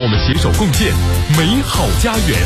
们携手共建美好家园。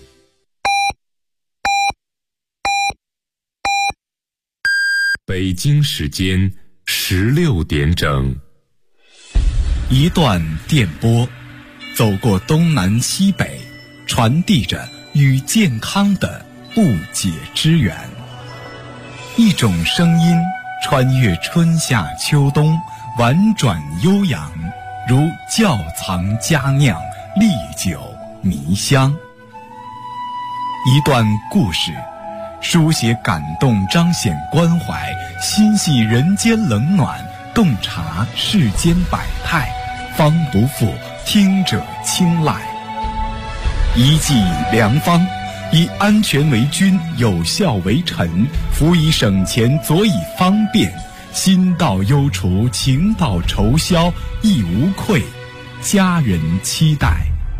北京时间16点整， 一段电波，走过东南西北，传递着与健康的不解之缘。一种声音穿越春夏秋冬，婉转悠扬，如窖藏佳酿，历久弥香。一段故事，书写感动，彰显关怀，心系人间冷暖，洞察世间百态，方不负听者青睐。一剂良方，以安全为君，有效为臣，辅以省钱，佐以方便，心到忧除，情到愁消，亦无愧，家人期待。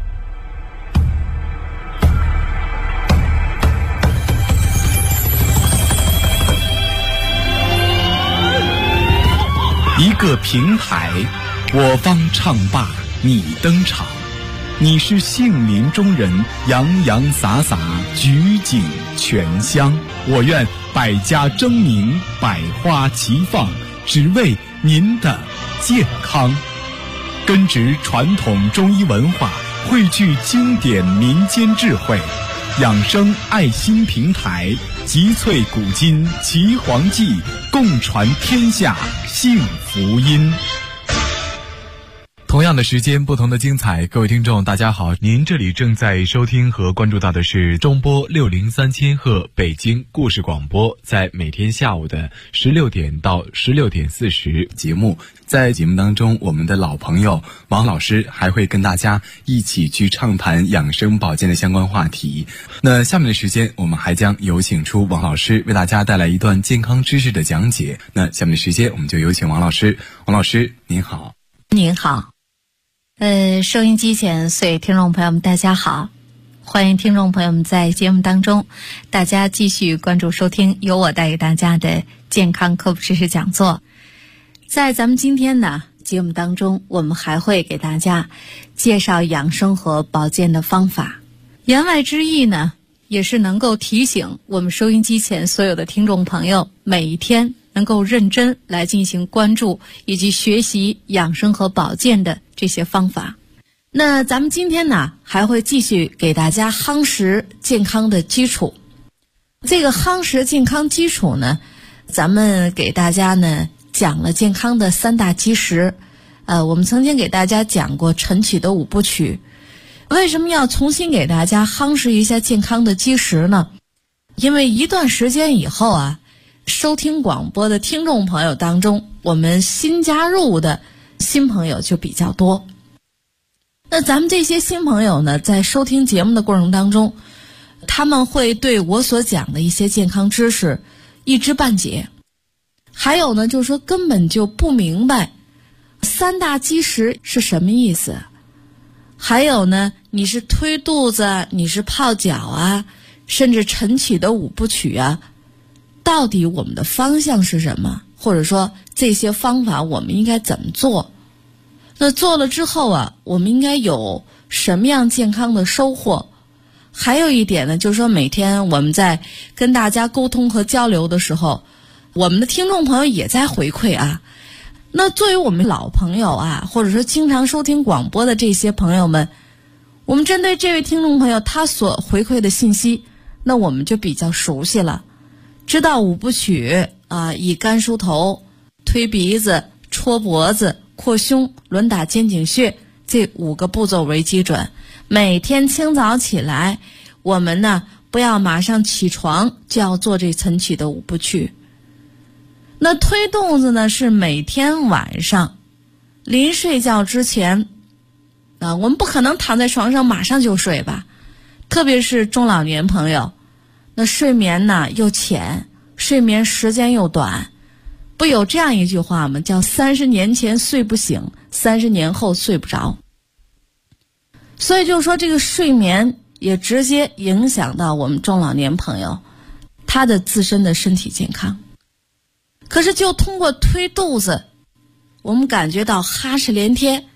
一个平台，我方唱罢你登场，你是杏林中人，洋洋洒洒，举景全香。我愿百家争鸣，百花齐放，只为您的健康。根植传统中医文化，汇聚经典民间智慧，养生爱心平台，集萃古今奇黄记，共传天下幸福音。同样的时间，不同的精彩。各位听众大家好，您这里正在收听和关注到的是中波603千赫北京故事广播，在每天下午的16点到16点40节目。在节目当中，我们的老朋友王老师还会跟大家一起去畅谈养生保健的相关话题。那下面的时间，我们还将有请出王老师为大家带来一段健康知识的讲解。那下面的时间，我们就有请王老师。王老师您好。 您好。收音机前所有听众朋友们大家好，欢迎听众朋友们在节目当中大家继续关注收听由我带给大家的健康科普知识讲座。在咱们今天呢节目当中，我们还会给大家介绍养生和保健的方法，言外之意呢也是能够提醒我们收音机前所有的听众朋友，每一天能够认真来进行关注以及学习养生和保健的这些方法。那咱们今天呢还会继续给大家夯实健康的基础。这个夯实健康基础呢，咱们给大家呢讲了健康的3大基石。我们曾经给大家讲过晨起的5部曲。为什么要重新给大家夯实一下健康的基石呢？因为一段时间以后啊，收听广播的听众朋友当中，我们新加入的新朋友就比较多。那咱们这些新朋友呢，在收听节目的过程当中，他们会对我所讲的一些健康知识一知半解，还有呢就是说根本就不明白3大基石是什么意思，还有呢你是推肚子，你是泡脚啊，甚至晨起的5部曲啊，到底我们的方向是什么，或者说这些方法我们应该怎么做，那做了之后啊，我们应该有什么样健康的收获。还有一点呢，就是说每天我们在跟大家沟通和交流的时候，我们的听众朋友也在回馈啊。那作为我们老朋友啊，或者说经常收听广播的这些朋友们，我们针对这位听众朋友他所回馈的信息，那我们就比较熟悉了，知道5部曲啊，以干梳头、推鼻子、戳脖子、扩胸、轮打肩颈穴这5个步骤为基准。每天清早起来，我们呢不要马上起床就要做这晨起的5部曲。那推肚子呢，是每天晚上临睡觉之前我们不可能躺在床上马上就睡吧，特别是中老年朋友，那睡眠呢又浅，睡眠时间又短，不有这样一句话吗？叫30年前睡不醒，30年后睡不着。所以就是说这个睡眠也直接影响到我们中老年朋友他的自身的身体健康。可是就通过推肚子，我们感觉到哈哧连天，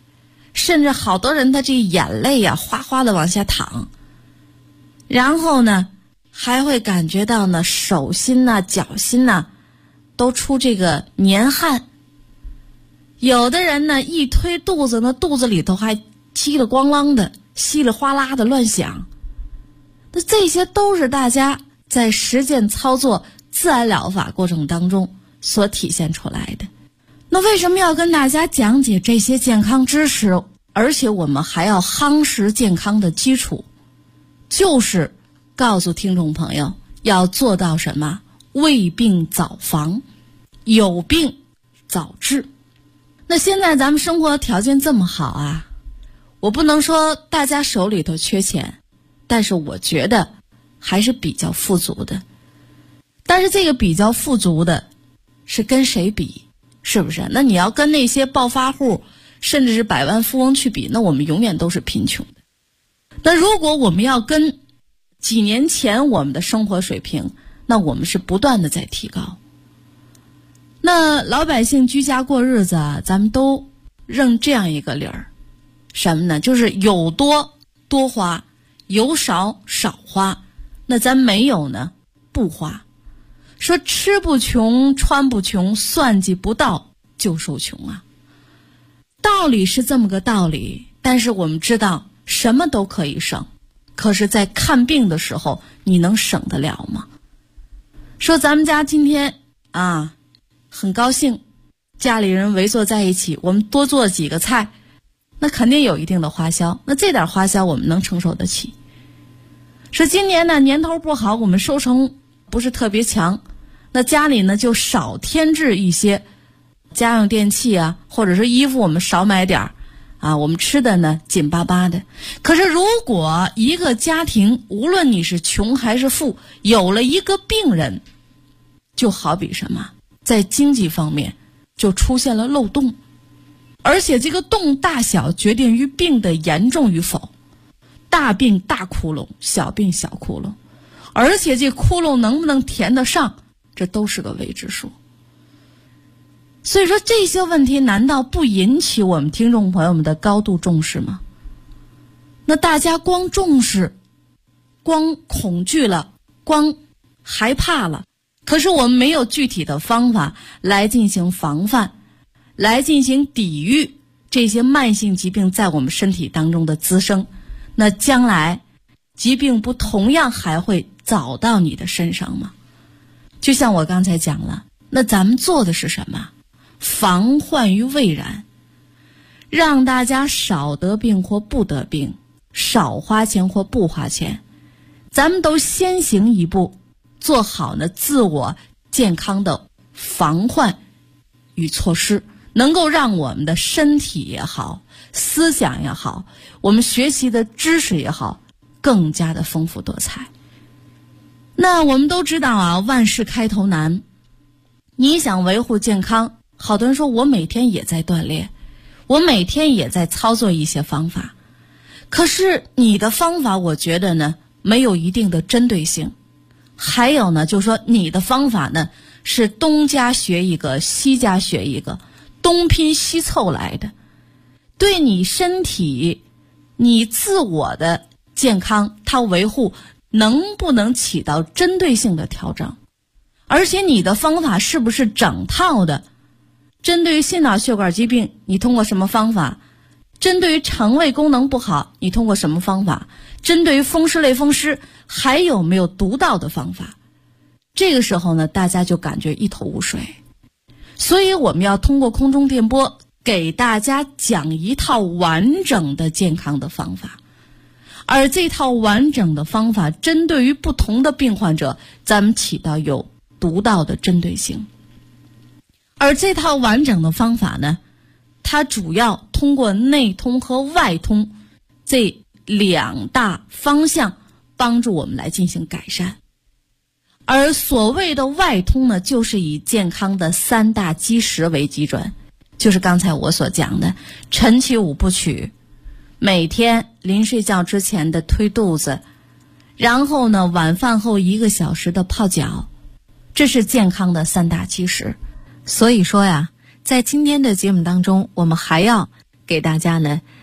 甚至好多人他这眼泪呀哗哗的往下淌，然后呢还会感觉到呢手心呐脚心呐都出这个黏汗，有的人呢一推肚子呢肚子里头还叽里咣啷的稀里哗啦的乱响，那这些都是大家在实践操作自然疗法过程当中所体现出来的。那为什么要跟大家讲解这些健康知识，而且我们还要夯实健康的基础，就是告诉听众朋友要做到什么？未病早防，有病早治。那现在咱们生活条件这么好啊，我不能说大家手里头缺钱，但是我觉得还是比较富足的。但是这个比较富足的是跟谁比？是不是？那你要跟那些暴发户甚至是百万富翁去比，那我们永远都是贫穷的。那如果我们要跟几年前我们的生活水平，那我们是不断的在提高。那老百姓居家过日子啊，咱们都认这样一个理儿，什么呢？就是有多多花，有少少花，那咱没有呢不花。说吃不穷，穿不穷，算计不到就受穷啊。道理是这么个道理，但是我们知道什么都可以省，可是在看病的时候你能省得了吗？说咱们家今天啊很高兴，家里人围坐在一起，我们多做几个菜，那肯定有一定的花销，那这点花销我们能承受得起。说今年呢年头不好，我们收成不是特别强，那家里呢就少添置一些家用电器啊，或者是衣服我们少买点儿啊，我们吃的呢紧巴巴的。可是如果一个家庭无论你是穷还是富，有了一个病人，就好比什么，在经济方面就出现了漏洞，而且这个洞大小决定于病的严重与否，大病大窟窿，小病小窟窿，而且这窟窿能不能填得上，这都是个未知数。所以说这些问题难道不引起我们听众朋友们的高度重视吗？那大家光重视，光恐惧了，光害怕了，可是我们没有具体的方法来进行防范，来进行抵御这些慢性疾病在我们身体当中的滋生，那将来疾病不同样还会找到你的身上吗？就像我刚才讲了，那咱们做的是什么？防患于未然，让大家少得病或不得病，少花钱或不花钱，咱们都先行一步，做好呢自我健康的防患与措施，能够让我们的身体也好，思想也好，我们学习的知识也好，更加的丰富多彩。那我们都知道啊，万事开头难，你想维护健康，好多人说我每天也在锻炼，我每天也在操作一些方法，可是你的方法我觉得呢没有一定的针对性，还有呢就是说你的方法呢是东家学一个西家学一个，东拼西凑来的，对你身体你自我的健康它维护能不能起到针对性的调整，而且你的方法是不是整套的，针对于心脑血管疾病你通过什么方法，针对于肠胃功能不好你通过什么方法，针对于风湿类风湿还有没有独到的方法，这个时候呢大家就感觉一头雾水。所以我们要通过空中电波给大家讲一套完整的健康的方法，而这套完整的方法针对于不同的病患者，咱们起到有独到的针对性。而这套完整的方法呢，它主要通过内通和外通这两大方向帮助我们来进行改善。而所谓的外通呢，就是以健康的三大基石为基准，就是刚才我所讲的晨起五部曲，每天临睡觉之前的推肚子，然后呢晚饭后1个小时的泡脚，这是健康的三大基石。所以说呀，在今天的节目当中，我们还要给大家呢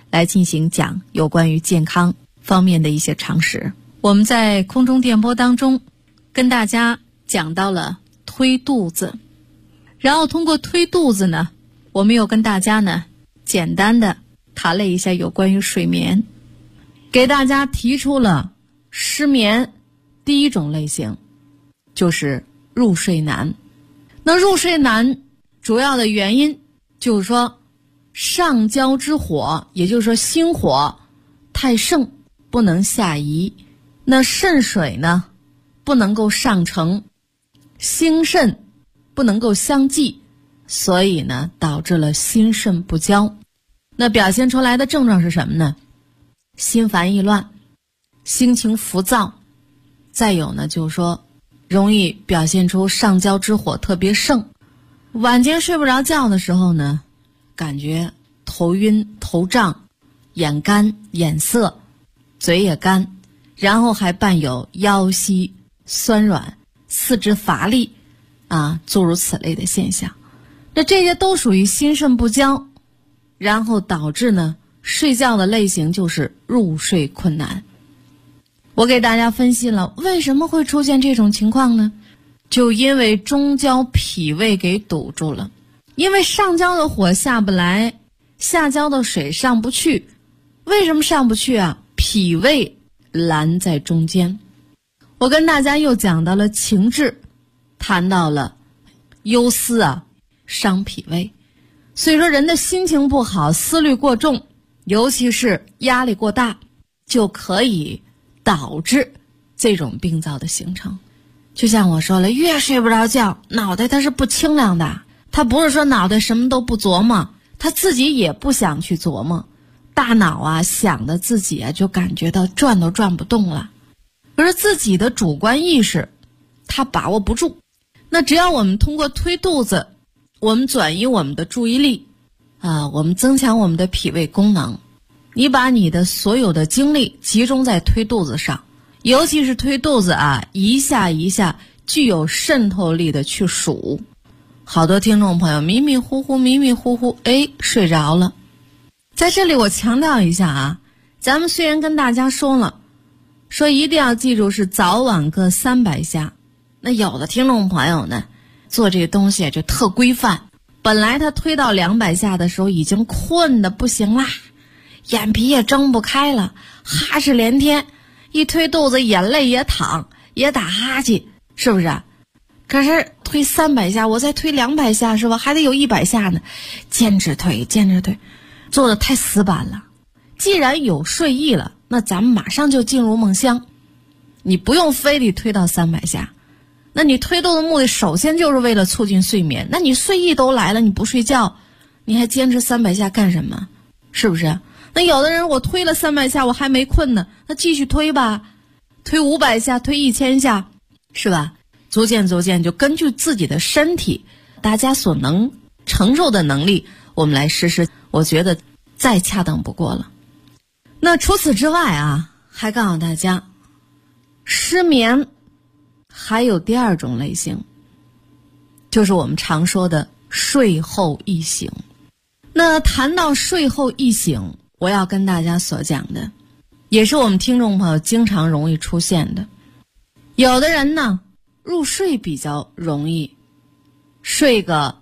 来进行讲有关于健康方面的一些常识。我们在空中电波当中跟大家讲到了推肚子，然后通过推肚子呢，我们又跟大家呢简单的谈了一下有关于睡眠，给大家提出了失眠第一种类型，就是入睡难。那入睡难主要的原因就是说上焦之火，也就是说心火太盛，不能下移，那肾水呢不能够上承，心肾不能够相济，所以呢导致了心肾不交。那表现出来的症状是什么呢？心烦意乱，心情浮躁，再有呢就是说容易表现出上焦之火特别盛，晚间睡不着觉的时候呢，感觉头晕头胀，眼干眼涩，嘴也干，然后还伴有腰膝酸软，四肢乏力诸如此类的现象。那这些都属于心肾不交，然后导致呢睡觉的类型就是入睡困难。我给大家分析了为什么会出现这种情况呢？就因为中焦脾胃给堵住了，因为上焦的火下不来，下焦的水上不去。为什么上不去啊？脾胃拦在中间。我跟大家又讲到了情志，谈到了忧思伤脾胃。所以说人的心情不好，思虑过重，尤其是压力过大，就可以导致这种病灶的形成。就像我说了，越睡不着觉，脑袋它是不清亮的，它不是说脑袋什么都不琢磨，他自己也不想去琢磨，大脑想的自己就感觉到转都转不动了，可是自己的主观意识他把握不住。那只要我们通过推肚子，我们转移我们的注意力我们增强我们的脾胃功能，你把你的所有的精力集中在推肚子上，尤其是推肚子一下一下具有渗透力的去数。好多听众朋友迷迷糊糊睡着了。在这里我强调一下咱们虽然跟大家说了，说一定要记住是早晚各300下，那有的听众朋友呢做这个东西就特规范，本来他推到200下的时候已经困得不行啦，眼皮也睁不开了，哈哧连天，一推肚子眼泪也淌，也打哈欠，是不是？可是推300下，我再推200下是吧？还得有100下呢，坚持推，做得太死板了。既然有睡意了，那咱们马上就进入梦乡，你不用非得推到300下。那你推肚的目的首先就是为了促进睡眠，那你睡意都来了，你不睡觉，你还坚持300下干什么？是不是？那有的人我推了300下我还没困呢，那继续推吧，推500下，推1000下，是吧？逐渐就根据自己的身体大家所能承受的能力，我们来实施，我觉得再恰当不过了。那除此之外还告诉大家，失眠还有第二种类型，就是我们常说的睡后易醒。那谈到睡后易醒，我要跟大家所讲的也是我们听众朋友经常容易出现的。有的人呢入睡比较容易，睡个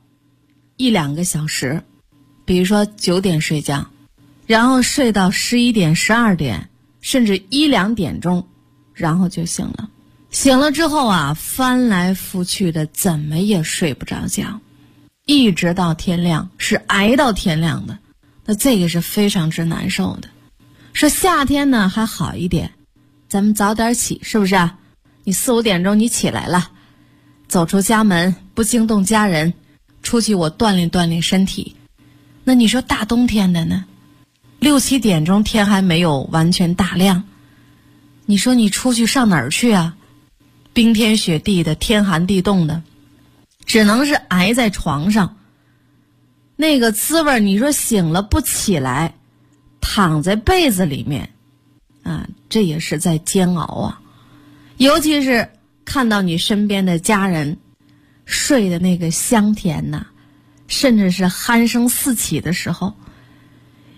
1-2个小时，比如说9点睡觉，然后睡到11点12点甚至1-2点钟，然后就醒了。醒了之后翻来覆去的怎么也睡不着觉，一直到天亮，是挨到天亮的。那这个是非常之难受的。说夏天呢还好一点，咱们早点起，是不是你4-5点钟你起来了，走出家门，不惊动家人，出去我锻炼身体。那你说大冬天的呢，6-7点钟天还没有完全大亮，你说你出去上哪儿去冰天雪地的，天寒地冻的，只能是挨在床上，那个滋味你说醒了不起来，躺在被子里面这也是在煎熬尤其是看到你身边的家人睡的那个香甜甚至是鼾声四起的时候，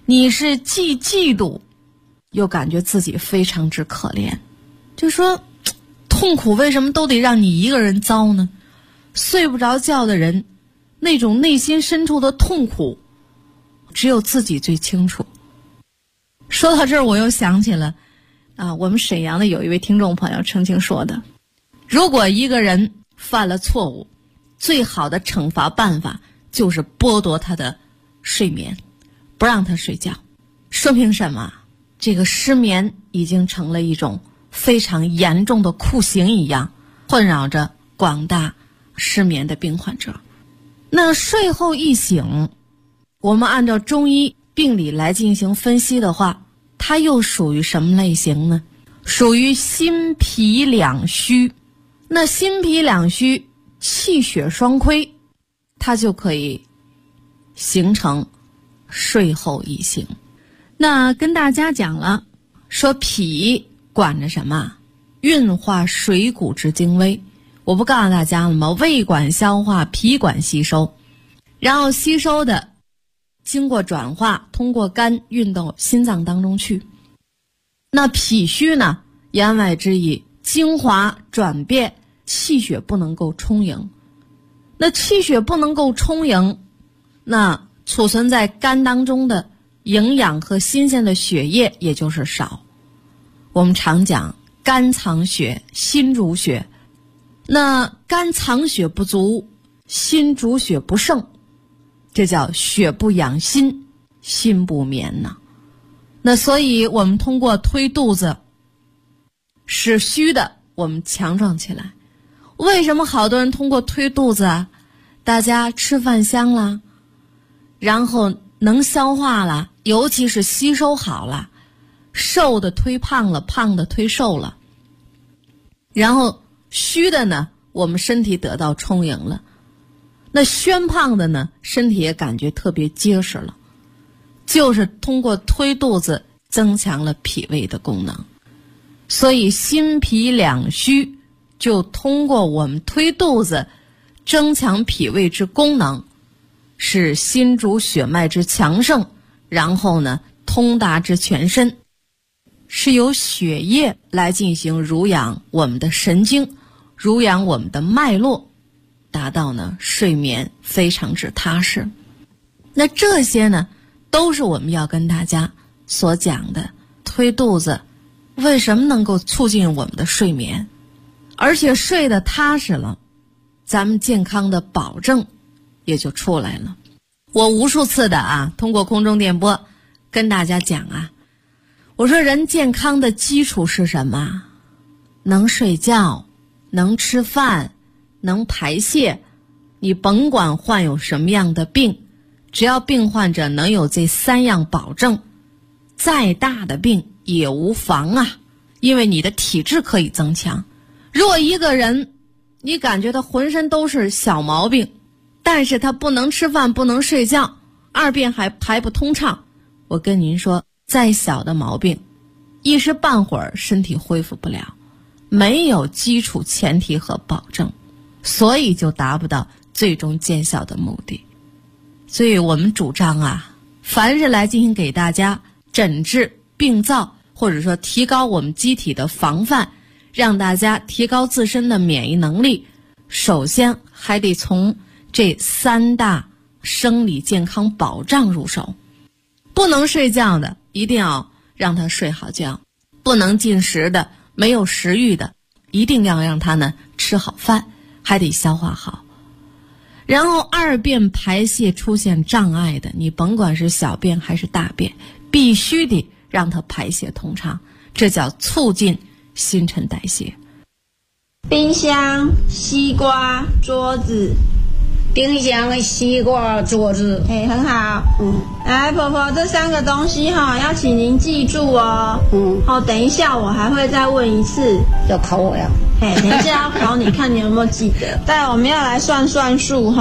你是既嫉妒又感觉自己非常之可怜，就说痛苦为什么都得让你一个人遭呢？睡不着觉的人，那种内心深处的痛苦只有自己最清楚。说到这儿，我又想起了我们沈阳的有一位听众朋友曾经说的，如果一个人犯了错误，最好的惩罚办法就是剥夺他的睡眠，不让他睡觉。说明什么？这个失眠已经成了一种非常严重的酷刑一样，困扰着广大失眠的病患者。那睡后一醒，我们按照中医病理来进行分析的话，它又属于什么类型呢？属于心脾两虚。那心脾两虚，气血双亏，它就可以形成睡后一醒。那跟大家讲了，说脾管着什么？运化水谷之精微。我不告诉大家了吗？胃管消化，脾管吸收，然后吸收的经过转化，通过肝运到心脏当中去。那脾虚呢，言外之意，精华转变，气血不能够充盈。那气血不能够充盈，那储存在肝当中的营养和新鲜的血液也就是少。我们常讲肝藏血，心主血。那肝藏血不足，心主血不盛，这叫血不养心，心不眠呐。那所以我们通过推肚子，使虚的我们强壮起来。为什么好多人通过推肚子啊？大家吃饭香了，然后能消化了，尤其是吸收好了，瘦的推胖了，胖的推瘦了，然后虚的呢，我们身体得到充盈了，那宣胖的呢，身体也感觉特别结实了，就是通过推肚子增强了脾胃的功能。所以心脾两虚，就通过我们推肚子增强脾胃之功能，使心主血脉之强盛，然后呢通达之全身，是由血液来进行濡养我们的神经，濡养我们的脉络，达到呢睡眠非常之踏实。那这些呢都是我们要跟大家所讲的。推肚子为什么能够促进我们的睡眠，而且睡得踏实了，咱们健康的保证也就出来了。我无数次的通过空中电波跟大家讲我说人健康的基础是什么？能睡觉，能吃饭，能排泄。你甭管患有什么样的病，只要病患者能有这3样保证，再大的病也无妨因为你的体质可以增强。如果一个人你感觉他浑身都是小毛病，但是他不能吃饭，不能睡觉，2便还排不通畅，我跟您说，再小的毛病一时半会儿身体恢复不了，没有基础前提和保证，所以就达不到最终见效的目的。所以我们主张凡是来进行给大家诊治病灶，或者说提高我们机体的防范，让大家提高自身的免疫能力，首先还得从这3大生理健康保障入手。不能睡觉的一定要让他睡好觉，不能进食的，没有食欲的，一定要让他呢吃好饭，还得消化好。然后2便排泄出现障碍的，你甭管是小便还是大便，必须得让它排泄通畅，这叫促进新陈代谢。 冰箱、西瓜、桌子。 冰箱、西瓜、桌子。 很好。来，婆婆，这3个东西要请您记住哦。等一下我还会再问一次。 要考我呀？ 等一下要考你，看你有没有记得。但我们要来算数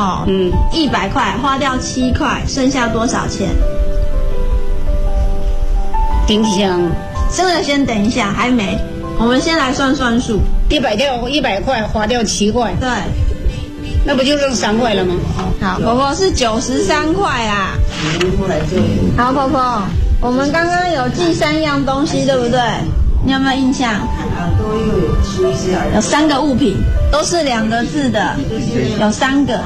100块花掉7块，剩下多少钱？ 冰箱。 这个先等一下，还没。我们先来算数。 100块花掉7块。 对。 那不就剩3块了吗？ 好，婆婆是93块啦。好，婆婆。 我们刚刚有记3样东西，对不对？你有没有印象？有3个物品，都是2个字的，有3个。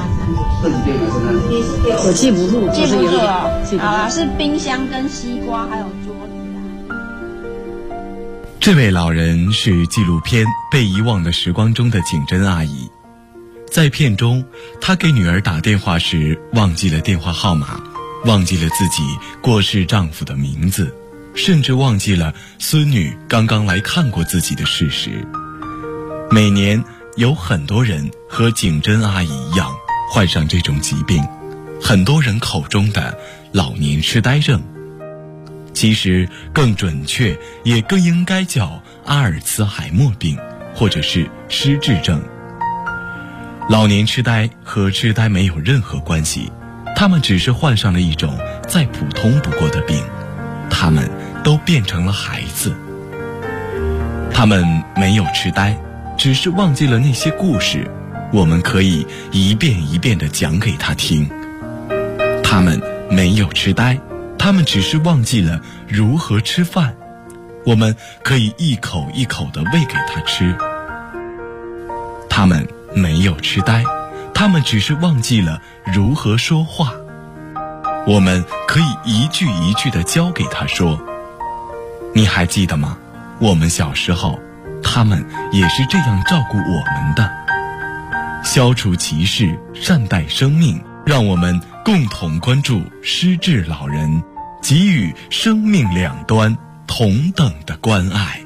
我记不住， 记不住了。好啦，是冰箱跟西瓜还有桌子啊。 这位老人是纪录片《被遗忘的时光》中的景珍阿姨。在片中，她给女儿打电话时忘记了电话号码，忘记了自己过世丈夫的名字，甚至忘记了孙女刚刚来看过自己的事实。每年有很多人和景珍阿姨一样患上这种疾病，很多人口中的老年痴呆症，其实更准确也更应该叫阿尔茨海默病，或者是失智症。老年痴呆和痴呆没有任何关系，他们只是患上了一种再普通不过的病，他们都变成了孩子。他们没有痴呆，只是忘记了那些故事，我们可以一遍一遍地讲给他听。他们没有痴呆，他们只是忘记了如何吃饭，我们可以一口一口地喂给他吃。他们没有痴呆，他们只是忘记了如何说话，我们可以一句一句地教给他说。你还记得吗？我们小时候，他们也是这样照顾我们的。消除歧视，善待生命，让我们共同关注失智老人，给予生命两端同等的关爱。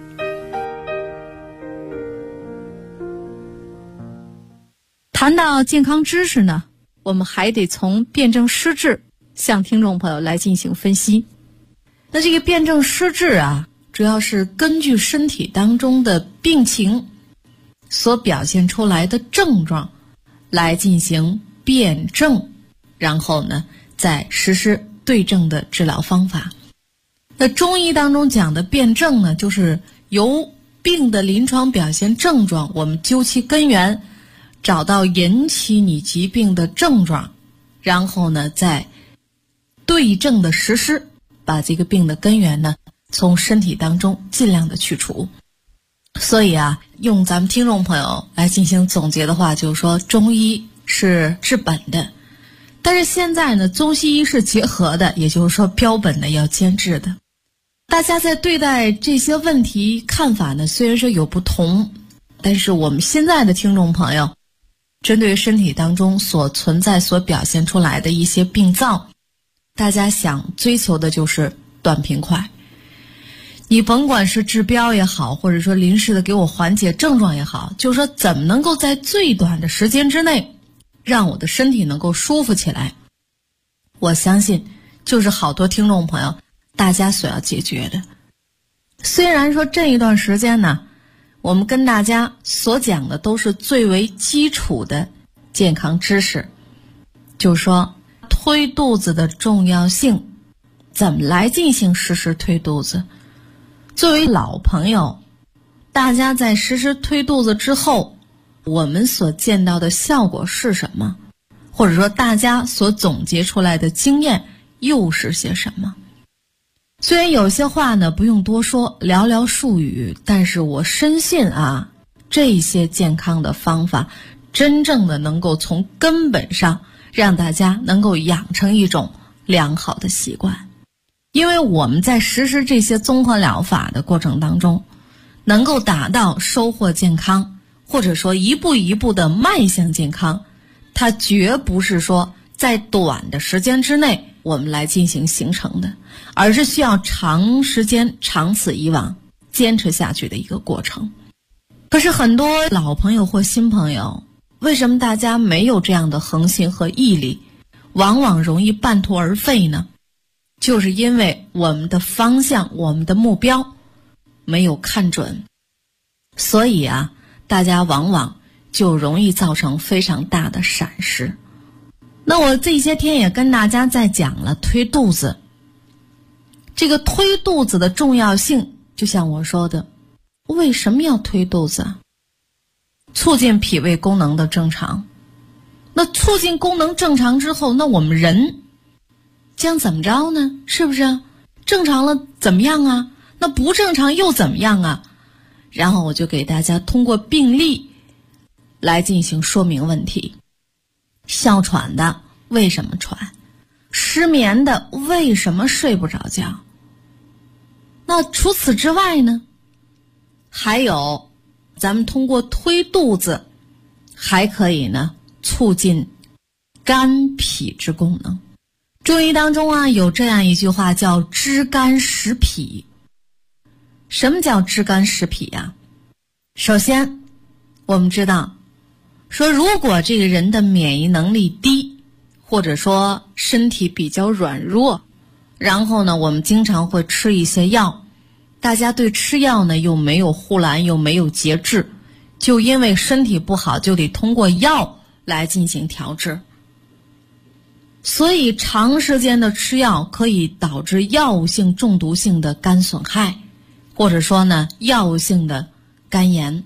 谈到健康知识呢，我们还得从辩证施治向听众朋友来进行分析。那这个辩证施治啊，主要是根据身体当中的病情所表现出来的症状来进行辩证，然后呢再实施对症的治疗方法。那中医当中讲的辩证呢，就是由病的临床表现症状，我们究其根源，找到引起你疾病的症状，然后呢再对症的实施，把这个病的根源呢从身体当中尽量的去除。所以啊，用咱们听众朋友来进行总结的话，就是说中医是治本的，但是现在呢中西医是结合的，也就是说标本呢要兼治的。大家在对待这些问题看法呢虽然说有不同，但是我们现在的听众朋友针对身体当中所存在所表现出来的一些病灶，大家想追求的就是短平快。你甭管是治标也好，或者说临时的给我缓解症状也好，就是说怎么能够在最短的时间之内让我的身体能够舒服起来，我相信就是好多听众朋友大家所要解决的。虽然说这一段时间呢，我们跟大家所讲的都是最为基础的健康知识，就是说推肚子的重要性，怎么来进行实施推肚子。作为老朋友，大家在实施推肚子之后，我们所见到的效果是什么？或者说大家所总结出来的经验又是些什么？虽然有些话呢不用多说，寥寥数语，但是我深信啊，这些健康的方法真正的能够从根本上让大家能够养成一种良好的习惯。因为我们在实施这些综合疗法的过程当中，能够达到收获健康，或者说一步一步的迈向健康，它绝不是说在短的时间之内我们来进行形成的，而是需要长时间长此以往坚持下去的一个过程。可是很多老朋友或新朋友，为什么大家没有这样的恒心和毅力，往往容易半途而废呢？就是因为我们的方向，我们的目标没有看准，所以啊，大家往往就容易造成非常大的闪失。那我这些天也跟大家在讲了推肚子，这个推肚子的重要性，就像我说的，为什么要推肚子？促进脾胃功能的正常。那促进功能正常之后，那我们人将怎么着呢？是不是？ 正常了怎么样啊？那不正常又怎么样啊？然后我就给大家通过病例来进行说明问题。哮喘的为什么喘？失眠的为什么睡不着觉？那除此之外呢，还有咱们通过推肚子还可以呢促进肝脾之功能。中医当中啊有这样一句话叫知肝识脾。什么叫知肝识脾啊？首先我们知道说，如果这个人的免疫能力低，或者说身体比较软弱，然后呢我们经常会吃一些药，大家对吃药呢又没有护栏又没有节制，就因为身体不好就得通过药来进行调治，所以长时间的吃药可以导致药物性中毒性的肝损害，或者说呢药物性的肝炎。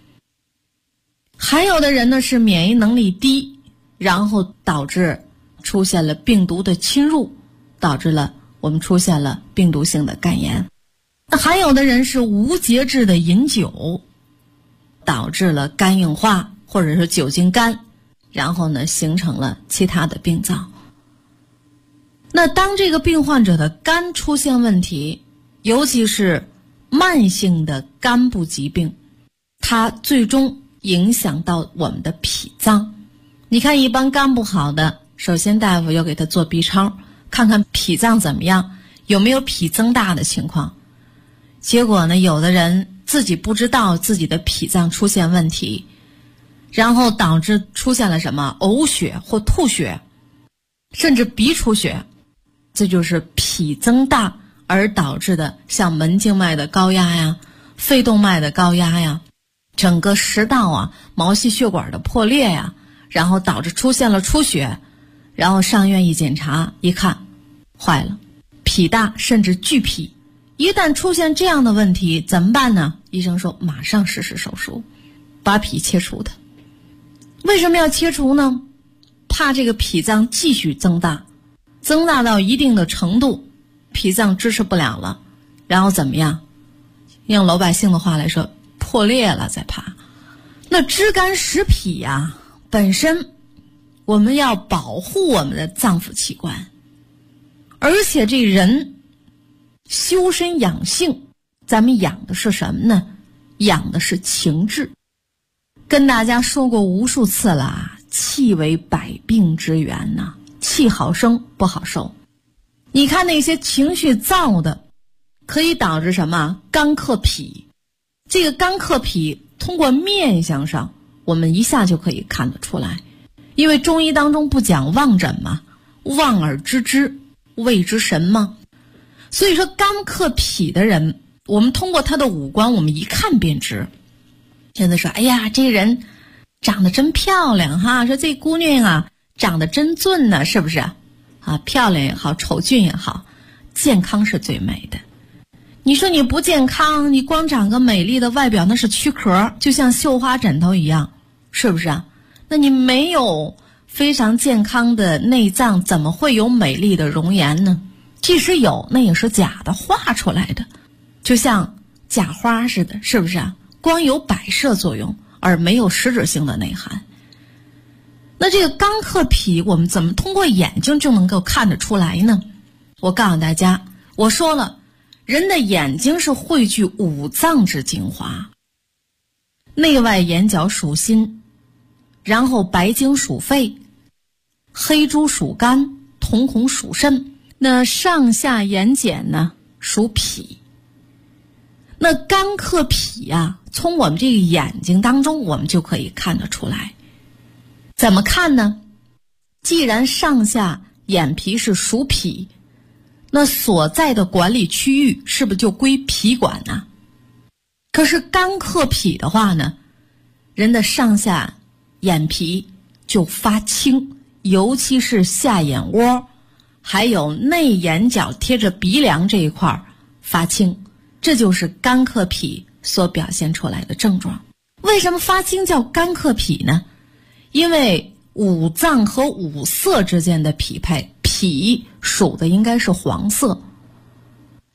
还有的人呢是免疫能力低，然后导致出现了病毒的侵入，导致了我们出现了病毒性的肝炎。那还有的人是无节制的饮酒，导致了肝硬化或者是酒精肝，然后呢形成了其他的病灶。那当这个病患者的肝出现问题，尤其是慢性的肝部疾病，它最终影响到我们的脾脏。你看一般肝不好的，首先大夫要给他做 B 超，看看脾脏怎么样，有没有脾增大的情况。结果呢有的人自己不知道自己的脾脏出现问题，然后导致出现了什么呕血或吐血，甚至鼻出血，这就是脾增大而导致的，像门静脉的高压呀，肺动脉的高压呀，整个食道啊毛细血管的破裂呀，然后导致出现了出血，然后上院一检查一看坏了，脾大甚至巨脾。一旦出现这样的问题怎么办呢？医生说马上实施手术，把脾切除它。为什么要切除呢？怕这个脾脏继续增大，增大到一定的程度，脾脏支持不了了，然后怎么样？用老百姓的话来说，破裂了再怕。那知肝识脾呀，本身我们要保护我们的脏腑器官，而且这人修身养性，咱们养的是什么呢？养的是情志。跟大家说过无数次了，气为百病之源呐，气好生不好受。你看那些情绪躁的，可以导致什么？肝克脾。这个肝克脾通过面相上我们一下就可以看得出来，因为中医当中不讲望诊吗？望而知之，谓之神吗？所以说肝克脾的人，我们通过他的五官我们一看便知。现在说哎呀这个人长得真漂亮哈，说这姑娘啊长得真俊呢，是不是啊？漂亮也好，丑俊也好，健康是最美的。你说你不健康，你光长个美丽的外表，那是躯壳，就像绣花枕头一样，是不是啊？那你没有非常健康的内脏，怎么会有美丽的容颜呢？即使有，那也是假的，画出来的，就像假花似的，是不是啊？光有摆设作用，而没有实质性的内涵。那这个肝克脾，我们怎么通过眼睛就能够看得出来呢？我告诉大家，我说了，人的眼睛是汇聚五脏之精华，内外眼角属心，然后白睛属肺，黑珠属肝，瞳孔属肾，那上下眼睑呢属脾。那肝克脾呀，从我们这个眼睛当中我们就可以看得出来。怎么看呢？既然上下眼皮是属脾，那所在的管理区域是不是就归脾管呢？可是肝克脾的话呢，人的上下眼皮就发青，尤其是下眼窝还有内眼角贴着鼻梁这一块发青，这就是肝克脾所表现出来的症状。为什么发青叫肝克脾呢？因为五脏和五色之间的匹配，脾属的应该是黄色，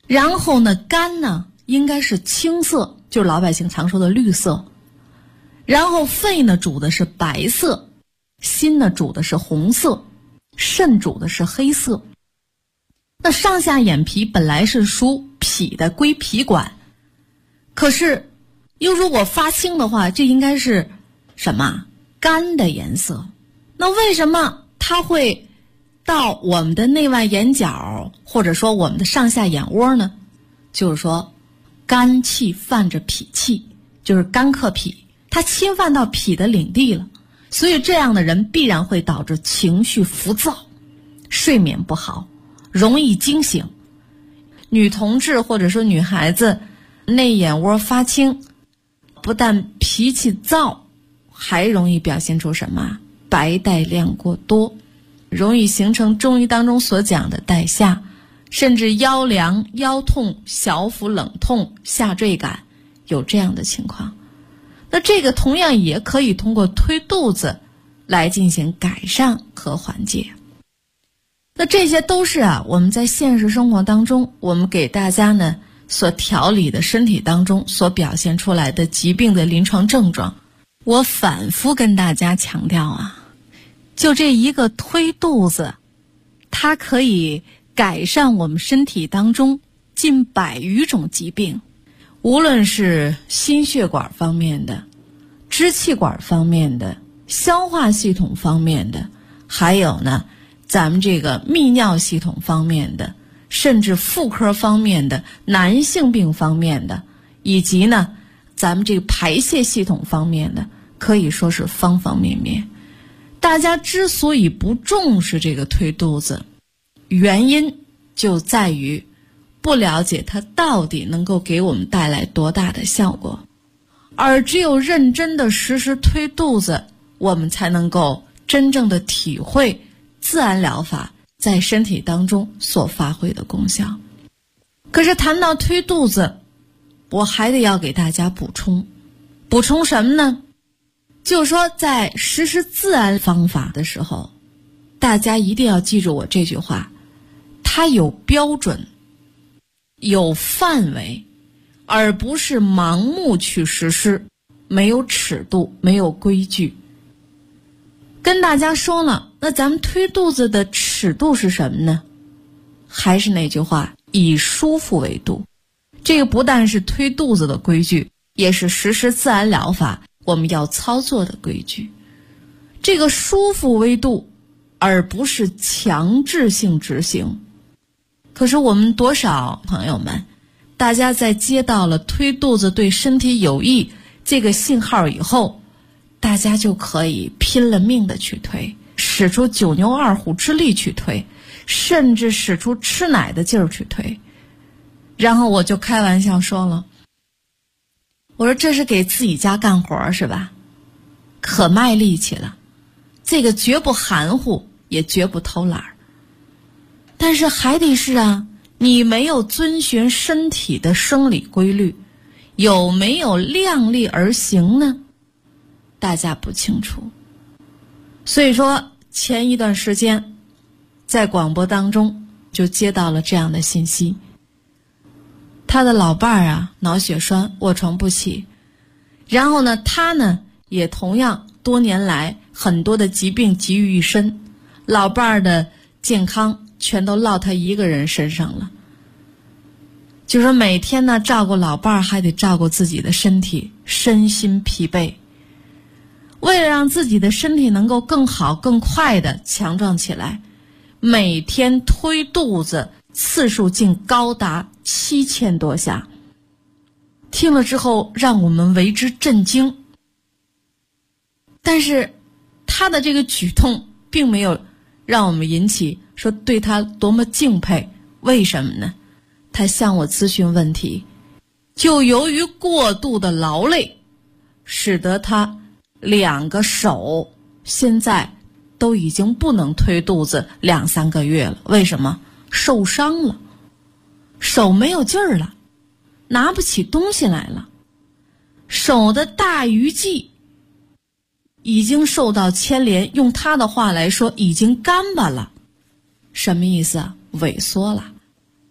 然后呢，肝呢应该是青色，就是老百姓常说的绿色。然后肺呢主的是白色，心呢主的是红色，肾主的是黑色。那上下眼皮本来是属脾的，归脾管，可是又如果发青的话，这应该是什么？肝的颜色。那为什么它会到我们的内外眼角，或者说我们的上下眼窝呢？就是说肝气犯着脾气，就是肝克脾，它侵犯到脾的领地了，所以这样的人必然会导致情绪浮躁，睡眠不好，容易惊醒。女同志或者说女孩子内眼窝发青，不但脾气燥，还容易表现出什么？白带量过多，容易形成中医当中所讲的带下，甚至腰凉、腰痛、小腹冷痛、下坠感，有这样的情况。那这个同样也可以通过推肚子来进行改善和缓解。那这些都是我们在现实生活当中，我们给大家呢所调理的身体当中所表现出来的疾病的临床症状。我反复跟大家强调就这一个推肚子，它可以改善我们身体当中近100余种疾病，无论是心血管方面的、支气管方面的、消化系统方面的，还有呢咱们这个泌尿系统方面的，甚至妇科方面的、男性病方面的，以及呢咱们这个排泄系统方面的，可以说是方方面面。大家之所以不重视这个推肚子，原因就在于不了解它到底能够给我们带来多大的效果。而只有认真的实施推肚子，我们才能够真正的体会自然疗法在身体当中所发挥的功效。可是谈到推肚子，我还得要给大家补充什么呢？就是说在实施自然方法的时候，大家一定要记住我这句话，它有标准，有范围，而不是盲目去实施，没有尺度，没有规矩。跟大家说了，那咱们推肚子的尺度是什么呢？还是那句话，以舒服为度。这个不但是推肚子的规矩，也是实施自然疗法我们要操作的规矩。这个舒服为度，而不是强制性执行。可是我们多少朋友们，大家在接到了推肚子对身体有益这个信号以后，大家就可以拼了命的去推，使出9牛2虎之力去推，甚至使出吃奶的劲儿去推。然后我就开玩笑说了，我说这是给自己家干活是吧？可卖力气了，这个绝不含糊，也绝不偷懒。但是还得是你没有遵循身体的生理规律，有没有量力而行呢？大家不清楚。所以说前一段时间在广播当中就接到了这样的信息，他的老伴儿脑血栓卧床不起，然后呢他呢也同样多年来很多的疾病集于一身，老伴儿的健康全都落他一个人身上了。就说每天呢照顾老伴儿，还得照顾自己的身体，身心疲惫。为了让自己的身体能够更好更快的强壮起来，每天推肚子次数竟高达7000多下。听了之后让我们为之震惊。但是他的这个举动并没有让我们引起说对他多么敬佩。为什么呢？他向我咨询问题，就由于过度的劳累，使得他2个手现在都已经不能推肚子2、3个月了。为什么？受伤了，手没有劲儿了，拿不起东西来了，手的大鱼际已经受到牵连，用他的话来说已经干巴了。什么意思啊？萎缩了。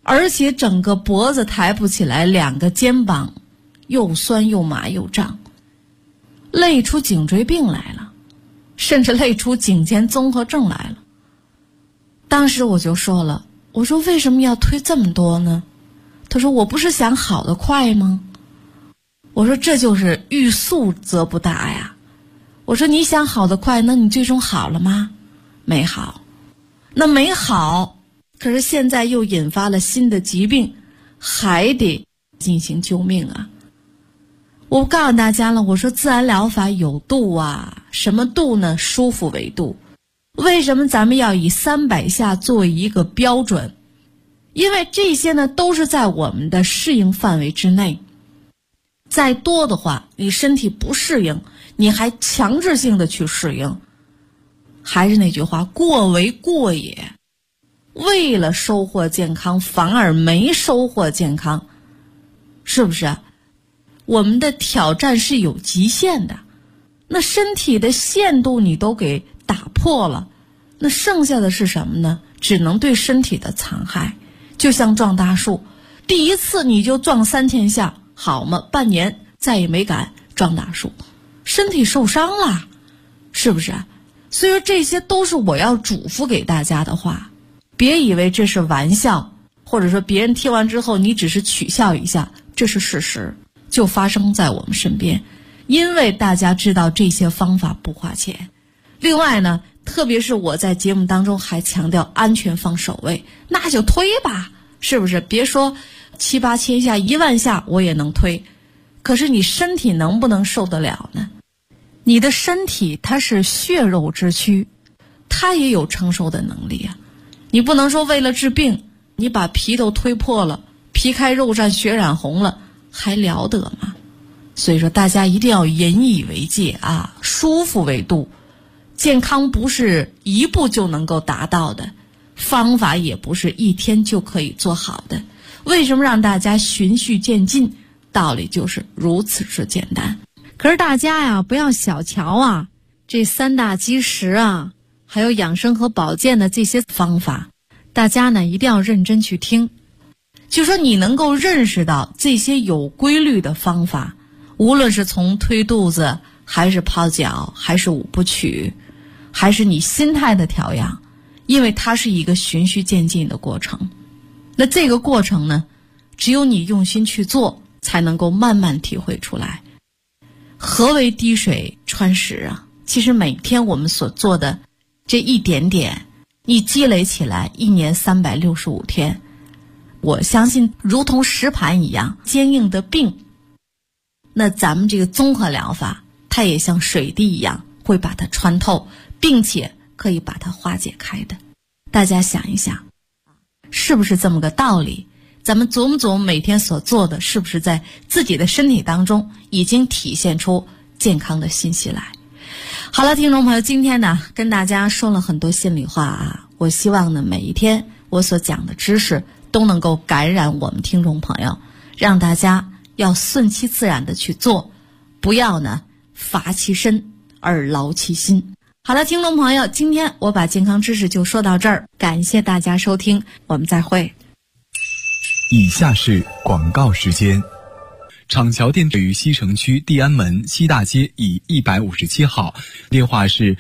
而且整个脖子抬不起来，2个肩膀又酸又麻又胀，累出颈椎病来了，甚至累出颈肩综合症来了。当时我就说了，我说为什么要推这么多呢？他说我不是想好得快吗？我说这就是欲速则不达呀。我说你想好得快，那你最终好了吗？没好。那没好，可是现在又引发了新的疾病，还得进行救命啊。我告诉大家了，我说自然疗法有度啊，什么度呢？舒服为度。为什么咱们要以300下作为一个标准？因为这些呢都是在我们的适应范围之内。再多的话，你身体不适应，你还强制性的去适应，还是那句话，过为过也。为了收获健康，反而没收获健康，是不是啊？我们的挑战是有极限的，那身体的限度你都给打破了，那剩下的是什么呢？只能对身体的残害。就像撞大树，第一次你就撞3000下，好吗？半年再也没敢撞大树，身体受伤了，是不是啊？所以说这些都是我要嘱咐给大家的话，别以为这是玩笑，或者说别人听完之后你只是取笑一下，这是事实，就发生在我们身边。因为大家知道这些方法不花钱，另外呢，特别是我在节目当中还强调安全放首位，那就推吧，是不是？别说7、8千下、1万下我也能推，可是你身体能不能受得了呢？你的身体它是血肉之躯，它也有承受的能力啊。你不能说为了治病，你把皮都推破了，皮开肉绽，血染红了，还了得吗？所以说大家一定要引以为戒啊，舒服为度。健康不是一步就能够达到的，方法也不是一天就可以做好的。为什么让大家循序渐进？道理就是如此之简单。可是大家呀，不要小瞧啊，这3大基石啊，还有养生和保健的这些方法，大家呢一定要认真去听。就说你能够认识到这些有规律的方法，无论是从推肚子，还是泡脚，还是5部曲，还是你心态的调养，因为它是一个循序渐进的过程。那这个过程呢，只有你用心去做，才能够慢慢体会出来。何为滴水穿石啊？其实每天我们所做的这一点点，你积累起来，1年365天，我相信如同石盘一样坚硬的病，那咱们这个综合疗法，它也像水滴一样会把它穿透，并且可以把它化解开的。大家想一想，是不是这么个道理？咱们琢磨琢磨，每天所做的是不是在自己的身体当中已经体现出健康的信息来？好了，听众朋友，今天呢跟大家说了很多心里话啊，我希望呢每一天我所讲的知识都能够感染我们听众朋友，让大家要顺其自然的去做，不要呢乏其身而劳其心。好了，听众朋友，今天我把健康知识就说到这儿，感谢大家收听，我们再会。 以下是广告时间。厂桥店位于西城区地安门西大街以157号，电话是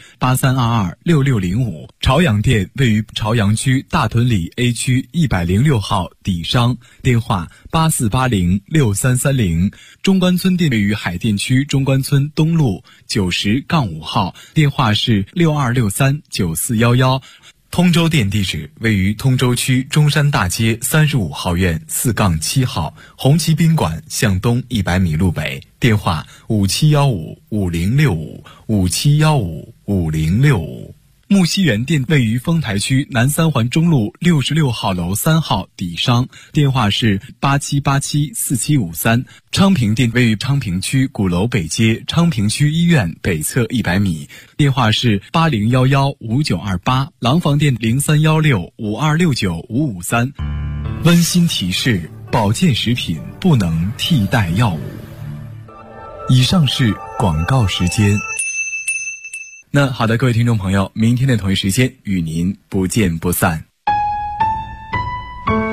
83226605。朝阳店位于朝阳区大屯里 A 区106号底商，电话84806330。中关村店位于海淀区中关村东路90-5号，电话是62639411。通州店地址位于通州区中山大街35号院4-7号，红旗宾馆向东100米路北，电话57155065，57155065。木樨园店位于丰台区南三环中路66号楼3号底商，电话是87874753。昌平店位于昌平区鼓楼北街昌平区医院北侧100米，电话是80115928。廊坊店031652695553。温馨提示：保健食品不能替代药物。以上是广告时间。那好的，各位听众朋友，明天的同一时间与您不见不散。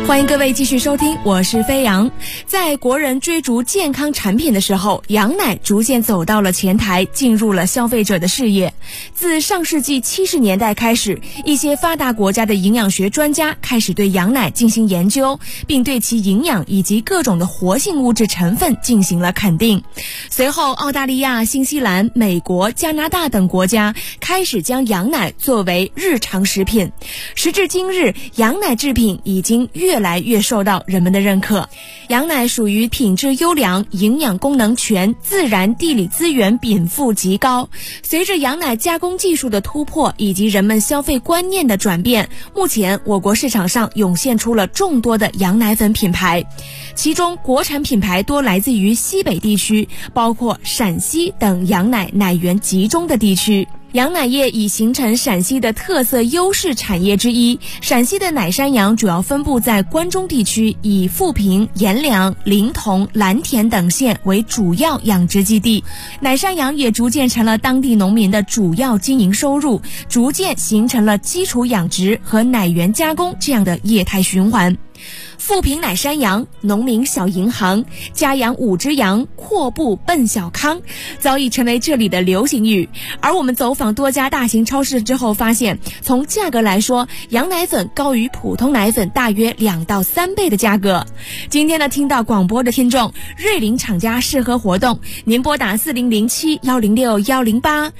欢迎各位继续收听，我是飞扬。在国人追逐健康产品的时候，羊奶逐渐走到了前台，进入了消费者的视野。自上世纪70年代开始，一些发达国家的营养学专家开始对羊奶进行研究，并对其营养以及各种的活性物质成分进行了肯定。随后，澳大利亚、新西兰、美国、加拿大等国家开始将羊奶作为日常食品。时至今日，羊奶制品已经越来越受到人们的认可。羊奶属于品质优良、营养功能全、自然地理资源禀赋极高。随着羊奶加工技术的突破以及人们消费观念的转变，目前我国市场上涌现出了众多的羊奶粉品牌，其中国产品牌多来自于西北地区，包括陕西等羊奶奶源集中的地区。羊奶业已形成陕西的特色优势产业之一。陕西的奶山羊主要分布在关中地区，以富平、阎良、临潼、蓝田等县为主要养殖基地。奶山羊也逐渐成了当地农民的主要经营收入，逐渐形成了基础养殖和奶源加工这样的业态循环。富平奶山羊，农民小银行，家养5只羊，阔步奔小康，早已成为这里的流行语。而我们走访多家大型超市之后发现，从价格来说，羊奶粉高于普通奶粉大约2到3倍的价格。今天呢，听到广播的听众，瑞麟厂家试喝活动，您拨打4007-106-108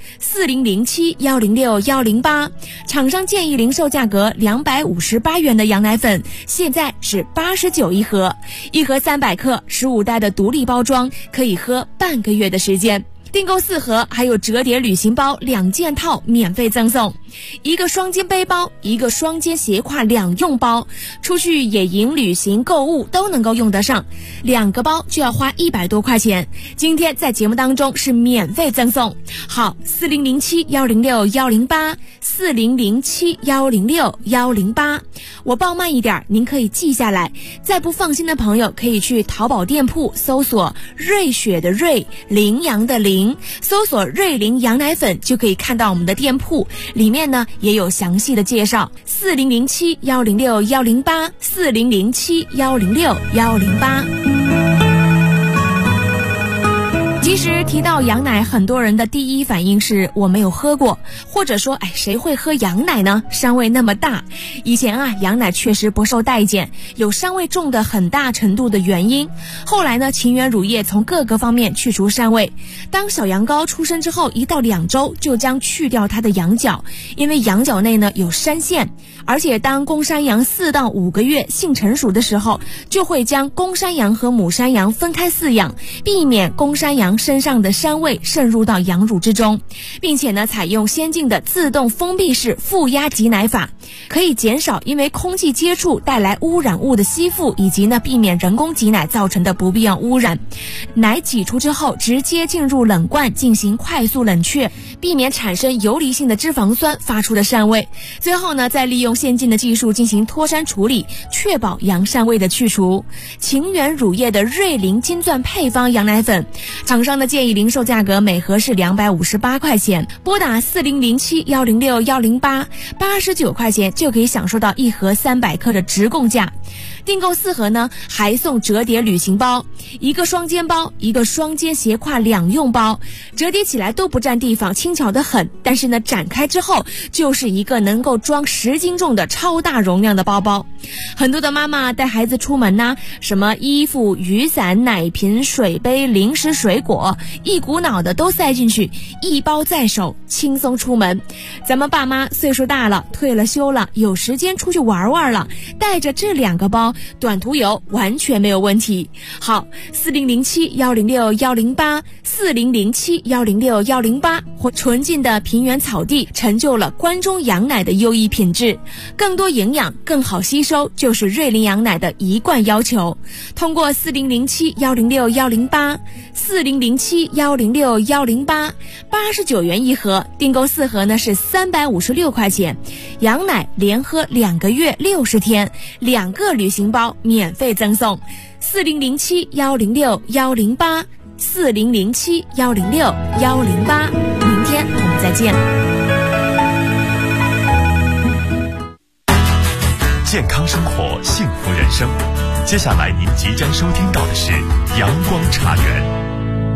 4007-106-108，厂商建议零售价格258元的羊奶粉，现在是89一盒，一盒300克，15袋的独立包装，可以喝半个月的时间。订购4盒，还有折叠旅行包2件套免费赠送，一个双肩背包，一个双肩斜挎2用包，出去野营、旅行、购物都能够用得上，2个包就要花100多块钱。今天在节目当中是免费赠送。好，4007-106-108 4007-106-108，我报慢一点，您可以记下来。再不放心的朋友，可以去淘宝店铺搜索瑞雪的瑞，羚羊的羚，搜索瑞麟羊奶粉就可以看到我们的店铺，里面呢也有详细的介绍。4007-106-108 4007-106-108。其实提到羊奶，很多人的第一反应是我没有喝过，或者说谁会喝羊奶呢？膻味那么大。以前羊奶确实不受待见，有膻味重的很大程度的原因。后来呢，秦源乳业从各个方面去除膻味。当小羊羔出生之后1到2周就将去掉它的羊角，因为羊角内呢有膻腺，而且当公山羊4到5个月性成熟的时候，就会将公山羊和母山羊分开饲养，避免公山羊身上的膻味渗入到羊乳之中，并且呢，采用先进的自动封闭式负压挤奶法，可以减少因为空气接触带来污染物的吸附，以及呢避免人工挤奶造成的不必要污染。奶挤出之后直接进入冷罐进行快速冷却，避免产生游离性的脂肪酸发出的膻味。最后呢，再利用先进的技术进行脱膻处理，确保羊膻味的去除。秦源乳业的瑞麟金钻配方羊奶粉，厂商的建议零售价格每盒是258块钱，拨打4007-106-108 89块钱就可以享受到1盒300克的直供价。订购4盒呢，还送折叠旅行包，一个双肩包，一个双肩斜挎2用包，折叠起来都不占地方，轻巧得很。但是呢，展开之后就是一个能够装10斤重的超大容量的包包。很多的妈妈带孩子出门呢，什么衣服、雨伞、奶瓶、水杯、零食、水果，一股脑的都塞进去，一包在手，轻松出门。咱们爸妈岁数大了，退了休了，有时间出去玩玩了，带着这2个包短途游完全没有问题。好，4007-106-108 4007-106-108，或纯净的平原草地成就了关中羊奶的优异品质，更多营养更好吸收，就是瑞麟羊奶的一贯要求。通过4007-106-108 4007-106-108 89元1盒，订购4盒呢是356块钱，羊奶连喝2个月60天，2个旅行包免费赠送。4007-106-108 4007-106-108，明天我们再见。 健康生活，幸福人生。接下来您即将收听到的是阳光茶园。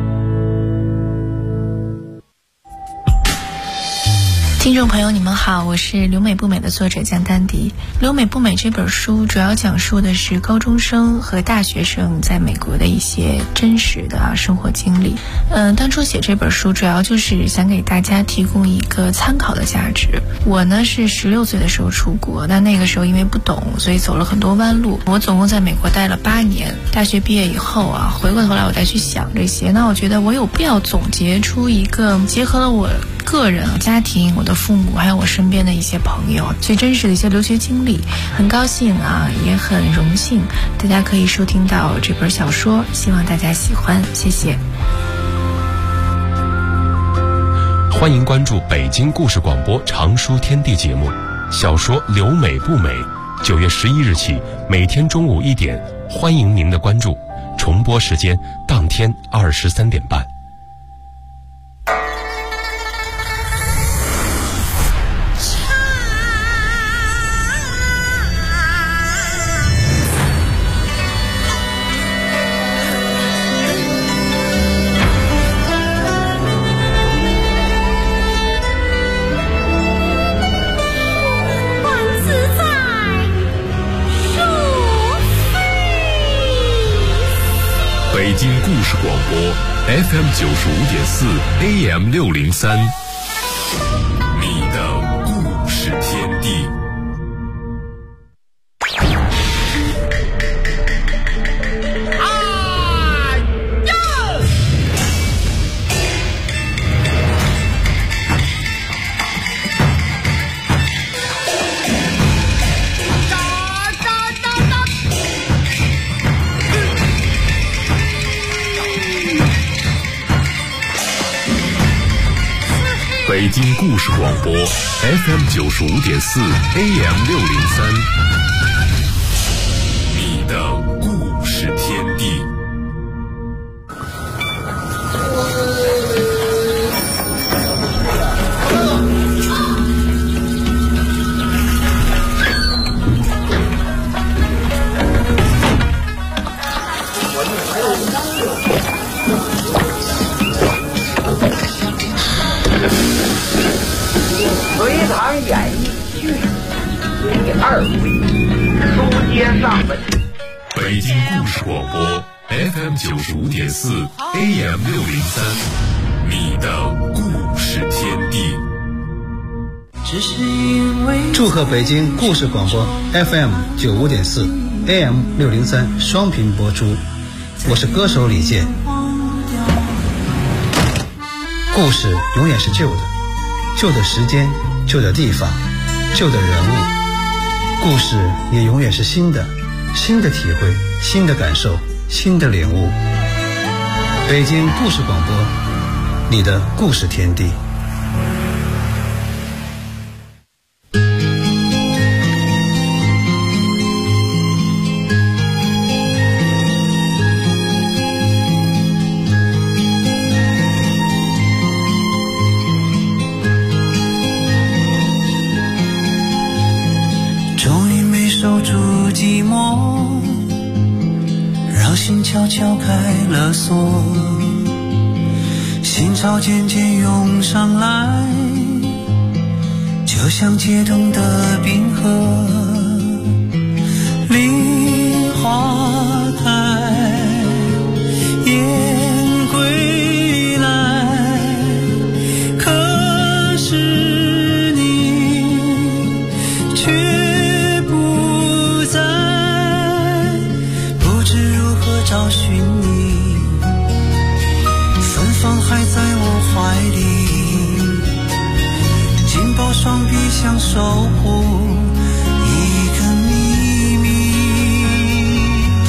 听众朋友你们好，我是留美不美的作者江丹迪。留美不美这本书主要讲述的是高中生和大学生在美国的一些真实的生活经历。当初写这本书主要就是想给大家提供一个参考的价值。我呢是16岁的时候出国，那个时候因为不懂，所以走了很多弯路。我总共在美国待了8年，大学毕业以后回过头来我再去想这些，那我觉得我有必要总结出一个结合了我个人、家庭、我的父母还有我身边的一些朋友最真实的一些留学经历。很高兴也很荣幸大家可以收听到这本小说，希望大家喜欢，谢谢。 欢迎关注北京故事广播长书天地节目，小说《留美不美》9月11日起每天中午1点，欢迎您的关注，重播时间当天23点半。北京故事广播 FM 95.4 AM 603，你的故事天地。北京故事广播 FM 95.4 AM 603，你的故事天地。 隋唐演义序第2回，书接上文。 北京故事广播 FM 95.4 AM 603，你的故事天地。 祝贺北京故事广播 FM 95.4 AM 603双频播出，我是歌手李健。故事永远是旧的，旧的时间，旧的地方，旧的人物。故事也永远是新的，新的体会，新的感受，新的领悟。北京故事广播，你的故事天地。 寂寞，让心悄悄开了锁，心潮渐渐涌上来，就像解冻的冰河。梨花开，雁归来，可是你却不在，不知如何找寻你，芬芳还在我怀里，紧抱双臂想守护一个秘密，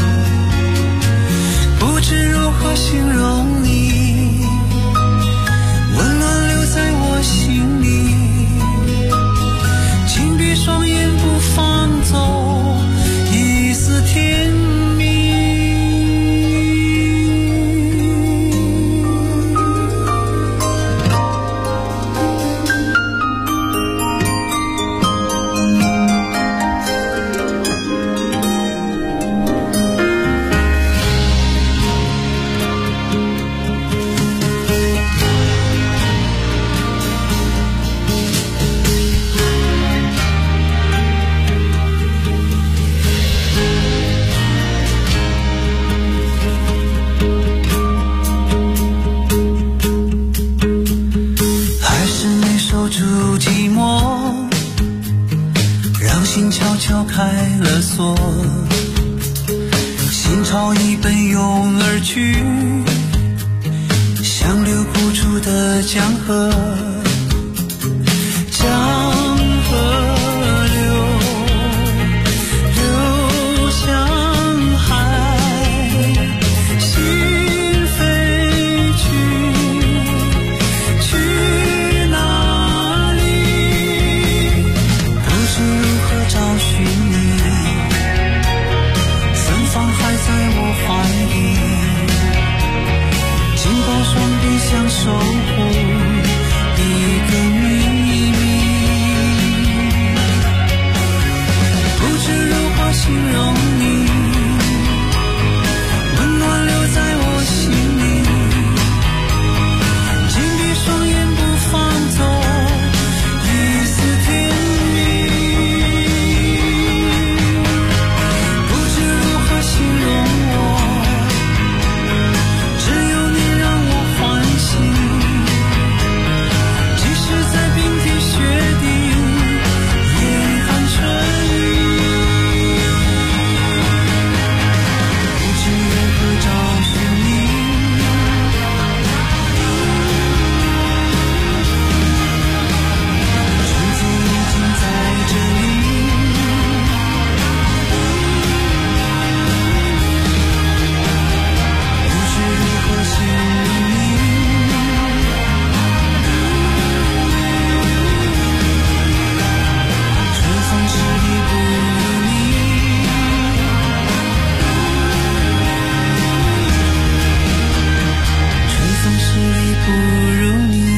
不知如何形容你，温暖留在我心里，紧闭双眼不放走一丝甜蜜。 去，像留不住的江河，江河流向海，心飞去哪里？不知如何找寻你，芬芳还在我怀里，紧抱双臂想守护一个秘密，不知如何形容你，温暖留在我心里，紧闭双眼不放走一丝甜蜜，不知如何形容我，只有你让我欢喜，即使在冰天雪地严寒春雨，不知如何找寻你，春风已经在这里，不知如何形容你，春风十里不如你，春风十里不如你。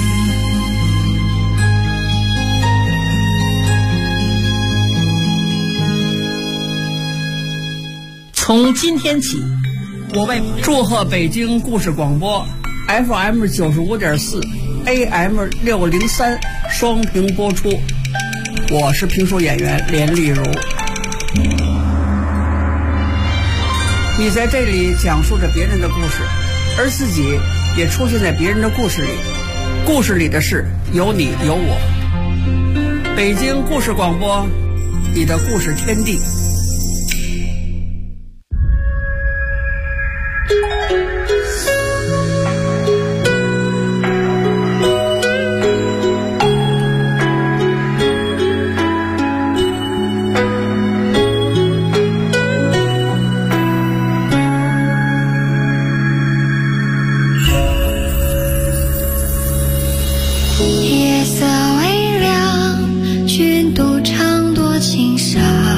从今天起，我为祝贺北京故事广播 FM 95.4 AM 603双屏播出。我是评书演员连丽如。你在这里讲述着别人的故事，而自己也出现在别人的故事里。故事里的事有你有我。北京故事广播，你的故事天地。 夜色微凉，君独唱多情沙，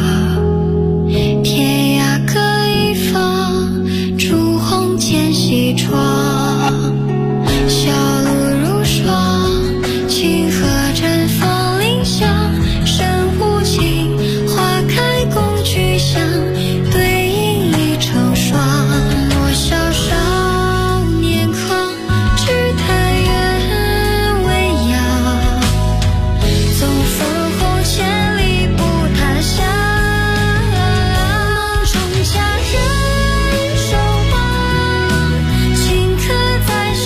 天涯各一方，烛红渐西窗，小路如霜，清河绽放林香，深无情，花开共聚香，对影已成双，莫笑少年狂，只叹缘未央，纵烽火千里不他乡，梦中佳人守望，顷刻在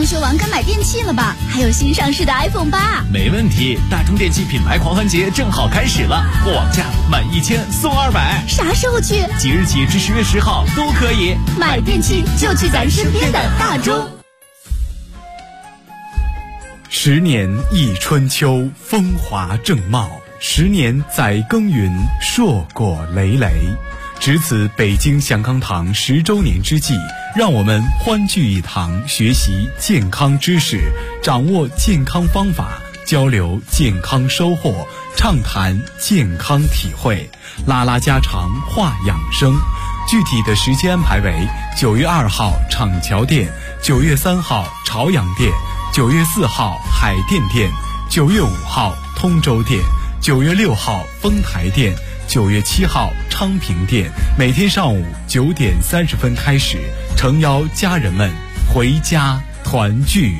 说完该买电器了吧？还有新上市的 iPhone 8。 没问题，大中电器品牌狂欢节正好开始了，过网价满1000送200。 啥时候去？ 即日起至10月10号都可以。 买电器就去咱身边的大中。 10年忆春秋，风华正茂；10年载耕耘，硕果累累。值此北京祥康堂10周年之际，让我们欢聚一堂，学习健康知识，掌握健康方法，交流健康收获，畅谈健康体会，拉拉家常话养生。具体的时间安排为9月2号厂桥店，9月3号朝阳店，9月4号海淀店，9月5号通州店，9月6号丰台店，9月7号昌平店。每天上午9点30分开始，诚邀家人们回家团聚。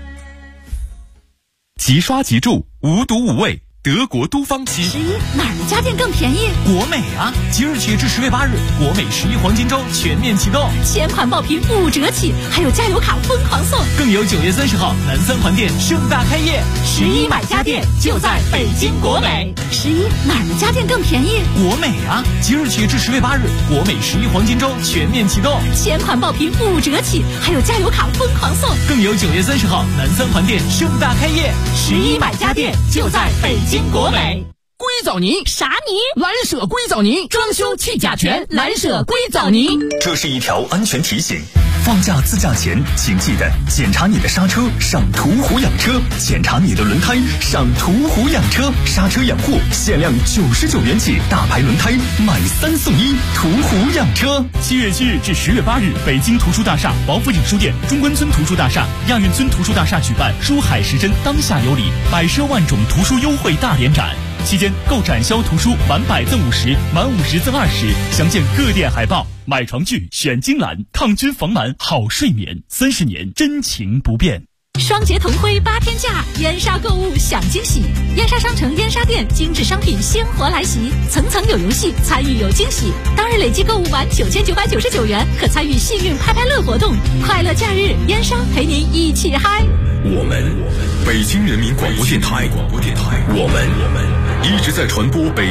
即刷即住，无毒无味，德国都芳烯。 哪儿的家电更便宜？ 国美啊！即日起至10月8日，国美11黄金周全面启动 ，1000款爆品5折起，还有加油卡疯狂送， 更有9月30号南三环店盛大开业。 11买家电就在北京国美。哪儿的家电更便宜？ 国美啊！即日起至10月8日，国美11黄金周全面启动 ，1000款爆品5折起，还有加油卡疯狂送， 更有9月30号南三环店盛大开业。 11买家电就在北京国美。 硅藻泥啥泥？ 蓝舍硅藻泥，装修去甲醛，蓝舍硅藻泥。 这是一条安全提醒，放假自驾前请记得检查你的刹车，上途虎养车；检查你的轮胎，上途虎养车。刹车养护限量99元起，大牌轮胎买3送1，途虎养车。 7月7日至10月8日，北京图书大厦、王府井书店、中关村图书大厦、亚运村图书大厦举办书海时针当下有礼，百奢万种图书优惠大联展。期间购展销图书满100赠50，满50赠20，详见各店海报。买床具选金兰，抗菌防螨好睡眠，30年真情不变。 双节同辉8天假，燕莎购物享惊喜。燕莎商城燕莎店精致商品鲜活来袭，层层有游戏，参与有惊喜。当日累计购物满9999元，可参与幸运拍拍乐活动。快乐假日，燕莎陪您一起嗨。 我们北京人民广播电台，我们一直在传播北